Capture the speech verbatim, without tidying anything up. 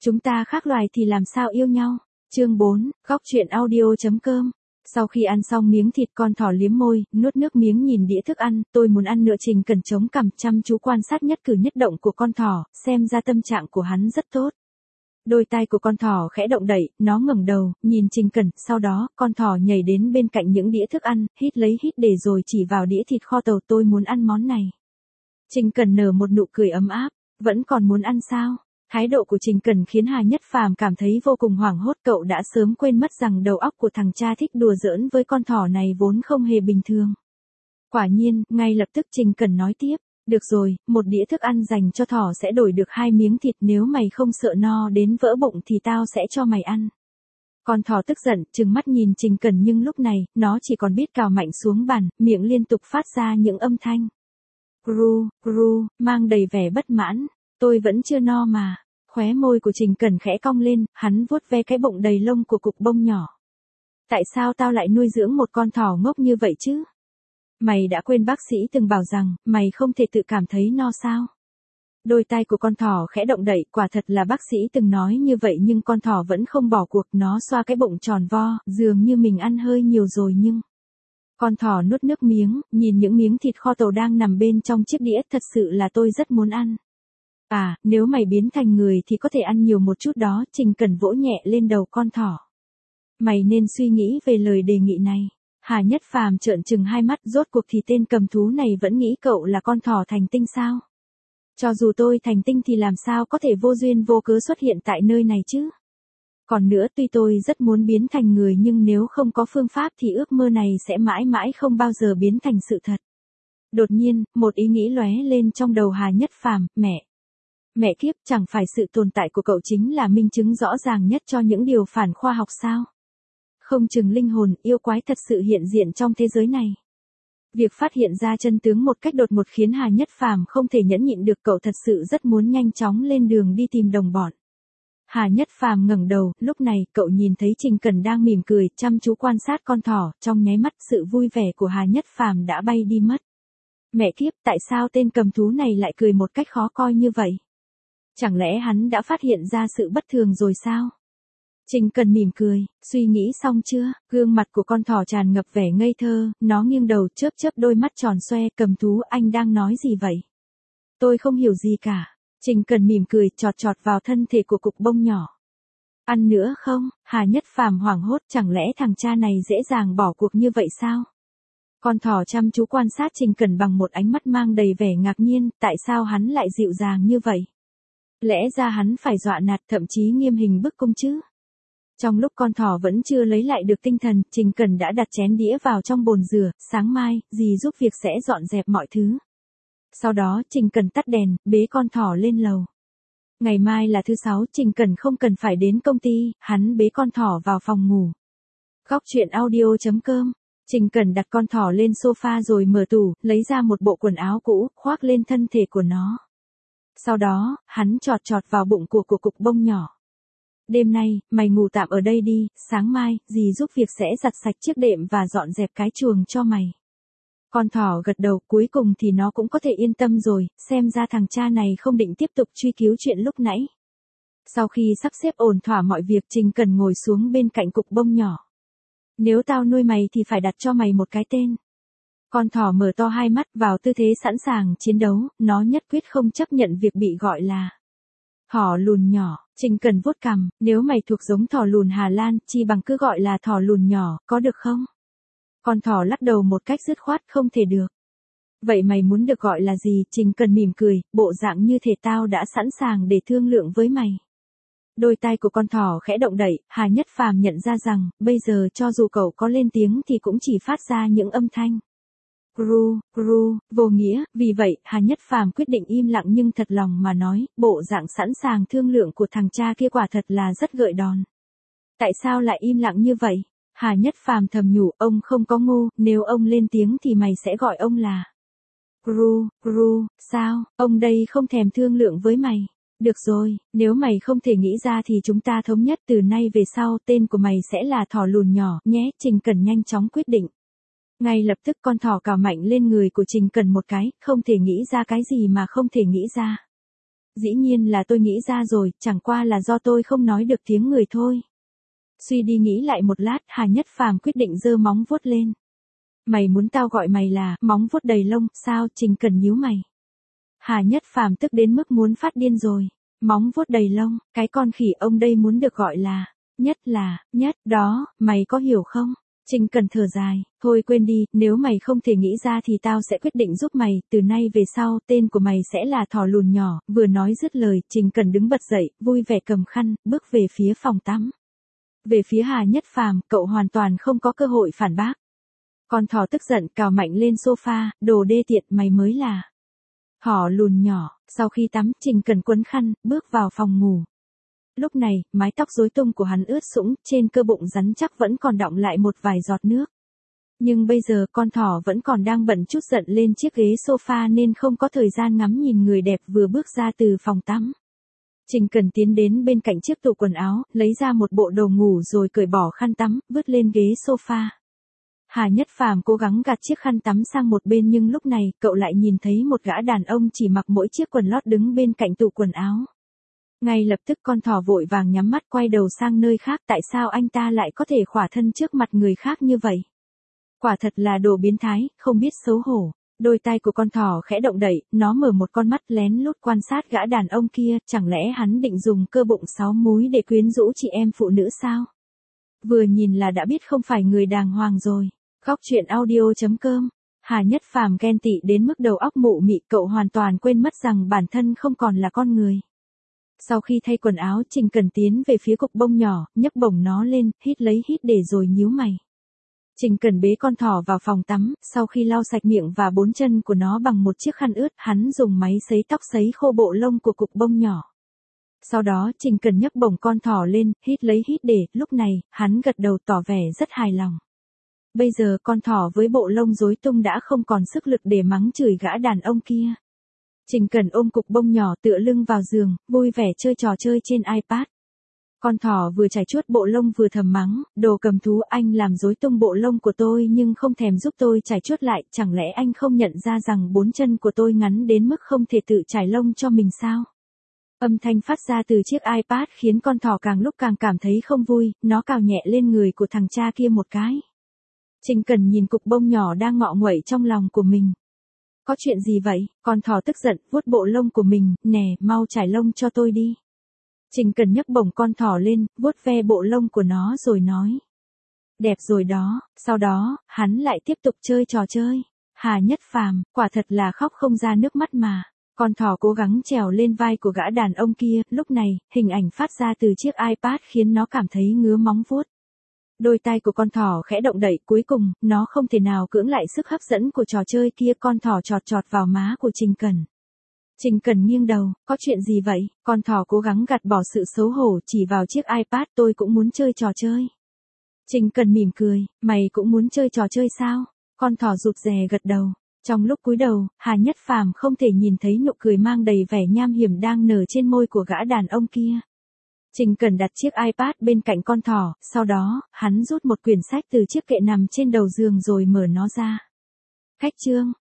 Chúng ta khác loài thì làm sao yêu nhau? Chương bốn, góc truyện audio.com. Sau khi ăn xong miếng thịt, con thỏ liếm môi, nuốt nước miếng nhìn đĩa thức ăn, tôi muốn ăn nữa. Trình Cẩn chống cằm chăm chú quan sát nhất cử nhất động của con thỏ, xem ra tâm trạng của hắn rất tốt. Đôi tai của con thỏ khẽ động đậy, nó ngẩng đầu, nhìn Trình Cẩn, sau đó, con thỏ nhảy đến bên cạnh những đĩa thức ăn, hít lấy hít để rồi chỉ vào đĩa thịt kho tàu. Tôi muốn ăn món này. Trình Cẩn nở một nụ cười ấm áp, vẫn còn muốn ăn sao? Thái độ của Trình Cẩn khiến Hà Nhất Phàm cảm thấy vô cùng hoảng hốt. Cậu đã sớm quên mất rằng đầu óc của thằng cha thích đùa giỡn với con thỏ này vốn không hề bình thường. Quả nhiên, ngay lập tức Trình Cẩn nói tiếp, được rồi, một đĩa thức ăn dành cho thỏ sẽ đổi được hai miếng thịt, nếu mày không sợ no đến vỡ bụng thì tao sẽ cho mày ăn. Con thỏ tức giận, trừng mắt nhìn Trình Cẩn, nhưng lúc này, nó chỉ còn biết cào mạnh xuống bàn, miệng liên tục phát ra những âm thanh. Gru, gru, mang đầy vẻ bất mãn. Tôi vẫn chưa no mà. Khóe môi của Trình Cẩn khẽ cong lên, hắn vuốt ve cái bụng đầy lông của cục bông nhỏ. Tại sao tao lại nuôi dưỡng một con thỏ ngốc như vậy chứ? Mày đã quên bác sĩ từng bảo rằng, mày không thể tự cảm thấy no sao? Đôi tai của con thỏ khẽ động đậy, quả thật là bác sĩ từng nói như vậy, nhưng con thỏ vẫn không bỏ cuộc. Nó xoa cái bụng tròn vo, dường như mình ăn hơi nhiều rồi nhưng... Con thỏ nuốt nước miếng, nhìn những miếng thịt kho tàu đang nằm bên trong chiếc đĩa. Thật sự là tôi rất muốn ăn. À, nếu mày biến thành người thì có thể ăn nhiều một chút đó. Trình Cẩn vỗ nhẹ lên đầu con thỏ. Mày nên suy nghĩ về lời đề nghị này. Hà Nhất Phàm trợn trừng hai mắt, rốt cuộc thì tên cầm thú này vẫn nghĩ cậu là con thỏ thành tinh sao? Cho dù tôi thành tinh thì làm sao có thể vô duyên vô cớ xuất hiện tại nơi này chứ? Còn nữa, tuy tôi rất muốn biến thành người, nhưng nếu không có phương pháp thì ước mơ này sẽ mãi mãi không bao giờ biến thành sự thật. Đột nhiên, một ý nghĩ lóe lên trong đầu Hà Nhất Phàm, mẹ. Mẹ kiếp, chẳng phải sự tồn tại của cậu chính là minh chứng rõ ràng nhất cho những điều phản khoa học sao? Không chừng linh hồn, yêu quái thật sự hiện diện trong thế giới này. Việc phát hiện ra chân tướng một cách đột ngột khiến Hà Nhất Phàm không thể nhẫn nhịn được. Cậu thật sự rất muốn nhanh chóng lên đường đi tìm đồng bọn. Hà Nhất Phàm ngẩng đầu, lúc này, cậu nhìn thấy Trình Cẩn đang mỉm cười, chăm chú quan sát con thỏ. Trong nháy mắt, sự vui vẻ của Hà Nhất Phàm đã bay đi mất. Mẹ kiếp, tại sao tên cầm thú này lại cười một cách khó coi như vậy? Chẳng lẽ hắn đã phát hiện ra sự bất thường rồi sao? Trình Cẩn mỉm cười, suy nghĩ xong chưa? Gương mặt của con thỏ tràn ngập vẻ ngây thơ, nó nghiêng đầu chớp chớp đôi mắt tròn xoe. Cầm thú, anh đang nói gì vậy? Tôi không hiểu gì cả. Trình Cẩn mỉm cười, chọt chọt vào thân thể của cục bông nhỏ. Ăn nữa không? Hà Nhất Phàm hoảng hốt, chẳng lẽ thằng cha này dễ dàng bỏ cuộc như vậy sao? Con thỏ chăm chú quan sát Trình Cẩn bằng một ánh mắt mang đầy vẻ ngạc nhiên, tại sao hắn lại dịu dàng như vậy? Lẽ ra hắn phải dọa nạt, thậm chí nghiêm hình bức cung chứ? Trong lúc con thỏ vẫn chưa lấy lại được tinh thần, Trình Cẩn đã đặt chén đĩa vào trong bồn rửa. Sáng mai, dì giúp việc sẽ dọn dẹp mọi thứ. Sau đó, Trình Cẩn tắt đèn, bế con thỏ lên lầu. Ngày mai là thứ sáu, Trình Cẩn không cần phải đến công ty, hắn bế con thỏ vào phòng ngủ. Góc truyện audio.com. Trình Cẩn đặt con thỏ lên sofa rồi mở tủ, lấy ra một bộ quần áo cũ, khoác lên thân thể của nó. Sau đó, hắn chọt chọt vào bụng của của cục bông nhỏ. Đêm nay, mày ngủ tạm ở đây đi, sáng mai, dì giúp việc sẽ giặt sạch chiếc đệm và dọn dẹp cái chuồng cho mày. Con thỏ gật đầu, cuối cùng thì nó cũng có thể yên tâm rồi, xem ra thằng cha này không định tiếp tục truy cứu chuyện lúc nãy. Sau khi sắp xếp ổn thỏa mọi việc, Trình Cẩn ngồi xuống bên cạnh cục bông nhỏ. Nếu tao nuôi mày thì phải đặt cho mày một cái tên. Con thỏ mở to hai mắt vào tư thế sẵn sàng chiến đấu, nó nhất quyết không chấp nhận việc bị gọi là thỏ lùn nhỏ. Trình Cẩn vuốt cằm, nếu mày thuộc giống thỏ lùn Hà Lan, chi bằng cứ gọi là thỏ lùn nhỏ, có được không? Con thỏ lắc đầu một cách dứt khoát, không thể được. Vậy mày muốn được gọi là gì? Trình Cẩn mỉm cười, bộ dạng như thể tao đã sẵn sàng để thương lượng với mày. Đôi tai của con thỏ khẽ động đậy, Hà Nhất Phàm nhận ra rằng, bây giờ cho dù cậu có lên tiếng thì cũng chỉ phát ra những âm thanh gru, gru, vô nghĩa. Vì vậy, Hà Nhất Phàm quyết định im lặng, nhưng thật lòng mà nói, bộ dạng sẵn sàng thương lượng của thằng cha kia quả thật là rất gợi đòn. Tại sao lại im lặng như vậy? Hà Nhất Phàm thầm nhủ, ông không có ngu, nếu ông lên tiếng thì mày sẽ gọi ông là gru, gru, sao? Ông đây không thèm thương lượng với mày. Được rồi, nếu mày không thể nghĩ ra thì chúng ta thống nhất từ nay về sau, tên của mày sẽ là thỏ lùn nhỏ, nhé. Trình Cẩn nhanh chóng quyết định. Ngay lập tức con thỏ cào mạnh lên người của Trình Cẩn một cái, không thể nghĩ ra cái gì mà không thể nghĩ ra. Dĩ nhiên là tôi nghĩ ra rồi, chẳng qua là do tôi không nói được tiếng người thôi. Suy đi nghĩ lại một lát, Hà Nhất Phàm quyết định giơ móng vuốt lên. Mày muốn tao gọi mày là móng vuốt đầy lông, sao? Trình Cần nhíu mày. Hà Nhất Phàm tức đến mức muốn phát điên rồi. Móng vuốt đầy lông, cái con khỉ ông đây muốn được gọi là, nhất là, nhất, đó, mày có hiểu không? Trình Cần thở dài, thôi quên đi, nếu mày không thể nghĩ ra thì tao sẽ quyết định giúp mày, từ nay về sau, tên của mày sẽ là thỏ lùn nhỏ, vừa nói dứt lời, Trình Cần đứng bật dậy, vui vẻ cầm khăn, bước về phía phòng tắm. Về phía Hà Nhất Phàm, cậu hoàn toàn không có cơ hội phản bác. Con thỏ tức giận cào mạnh lên sofa, đồ đê tiện, mày mới là thỏ lùn nhỏ. Sau khi tắm, Trình Cần quấn khăn, bước vào phòng ngủ. Lúc này, mái tóc rối tung của hắn ướt sũng, trên cơ bụng rắn chắc vẫn còn đọng lại một vài giọt nước. Nhưng bây giờ con thỏ vẫn còn đang bận chút giận lên chiếc ghế sofa nên không có thời gian ngắm nhìn người đẹp vừa bước ra từ phòng tắm. Trình Cần tiến đến bên cạnh chiếc tủ quần áo, lấy ra một bộ đồ ngủ rồi cởi bỏ khăn tắm, vứt lên ghế sofa. Hà Nhất Phàm cố gắng gạt chiếc khăn tắm sang một bên nhưng lúc này, cậu lại nhìn thấy một gã đàn ông chỉ mặc mỗi chiếc quần lót đứng bên cạnh tủ quần áo. Ngay lập tức con thỏ vội vàng nhắm mắt quay đầu sang nơi khác, tại sao anh ta lại có thể khỏa thân trước mặt người khác như vậy? Quả thật là đồ biến thái, không biết xấu hổ. Đôi tay của con thỏ khẽ động đậy, nó mở một con mắt lén lút quan sát gã đàn ông kia, chẳng lẽ hắn định dùng cơ bụng sáu múi để quyến rũ chị em phụ nữ sao? Vừa nhìn là đã biết không phải người đàng hoàng rồi. Góc truyện audio chấm com. Hà Nhất Phàm ghen tị đến mức đầu óc mụ mị, cậu hoàn toàn quên mất rằng bản thân không còn là con người. Sau khi thay quần áo, Trình Cần tiến về phía cục bông nhỏ, nhấc bổng nó lên, hít lấy hít để rồi nhíu mày. Trình Cần bế con thỏ vào phòng tắm, sau khi lau sạch miệng và bốn chân của nó bằng một chiếc khăn ướt, hắn dùng máy sấy tóc sấy khô bộ lông của cục bông nhỏ. Sau đó, Trình Cần nhấc bổng con thỏ lên, hít lấy hít để, lúc này, hắn gật đầu tỏ vẻ rất hài lòng. Bây giờ con thỏ với bộ lông rối tung đã không còn sức lực để mắng chửi gã đàn ông kia. Trình Cần ôm cục bông nhỏ tựa lưng vào giường, vui vẻ chơi trò chơi trên iPad. Con thỏ vừa chải chuốt bộ lông vừa thầm mắng, đồ cầm thú, anh làm rối tung bộ lông của tôi nhưng không thèm giúp tôi chải chuốt lại, chẳng lẽ anh không nhận ra rằng bốn chân của tôi ngắn đến mức không thể tự chải lông cho mình sao? Âm thanh phát ra từ chiếc iPad khiến con thỏ càng lúc càng cảm thấy không vui, nó cào nhẹ lên người của thằng cha kia một cái. Trình Cần nhìn cục bông nhỏ đang ngọ nguậy trong lòng của mình. Có chuyện gì vậy? Con thỏ tức giận, vuốt bộ lông của mình, nè, mau chải lông cho tôi đi. Trình Cần nhấc bổng con thỏ lên, vuốt ve bộ lông của nó rồi nói. Đẹp rồi đó, sau đó, hắn lại tiếp tục chơi trò chơi. Hà Nhất Phàm, quả thật là khóc không ra nước mắt mà. Con thỏ cố gắng trèo lên vai của gã đàn ông kia, lúc này, hình ảnh phát ra từ chiếc iPad khiến nó cảm thấy ngứa móng vuốt. Đôi tay của con thỏ khẽ động đậy, cuối cùng, nó không thể nào cưỡng lại sức hấp dẫn của trò chơi kia, con thỏ chọt chọt vào má của Trình Cần. Trình Cần nghiêng đầu, có chuyện gì vậy? Con thỏ cố gắng gạt bỏ sự xấu hổ, chỉ vào chiếc iPad, tôi cũng muốn chơi trò chơi. Trình Cần mỉm cười, mày cũng muốn chơi trò chơi sao? Con thỏ rụt rè gật đầu. Trong lúc cúi đầu, Hà Nhất Phàm không thể nhìn thấy nụ cười mang đầy vẻ nham hiểm đang nở trên môi của gã đàn ông kia. Trình Cần đặt chiếc iPad bên cạnh con thỏ, sau đó, hắn rút một quyển sách từ chiếc kệ nằm trên đầu giường rồi mở nó ra. Cách chương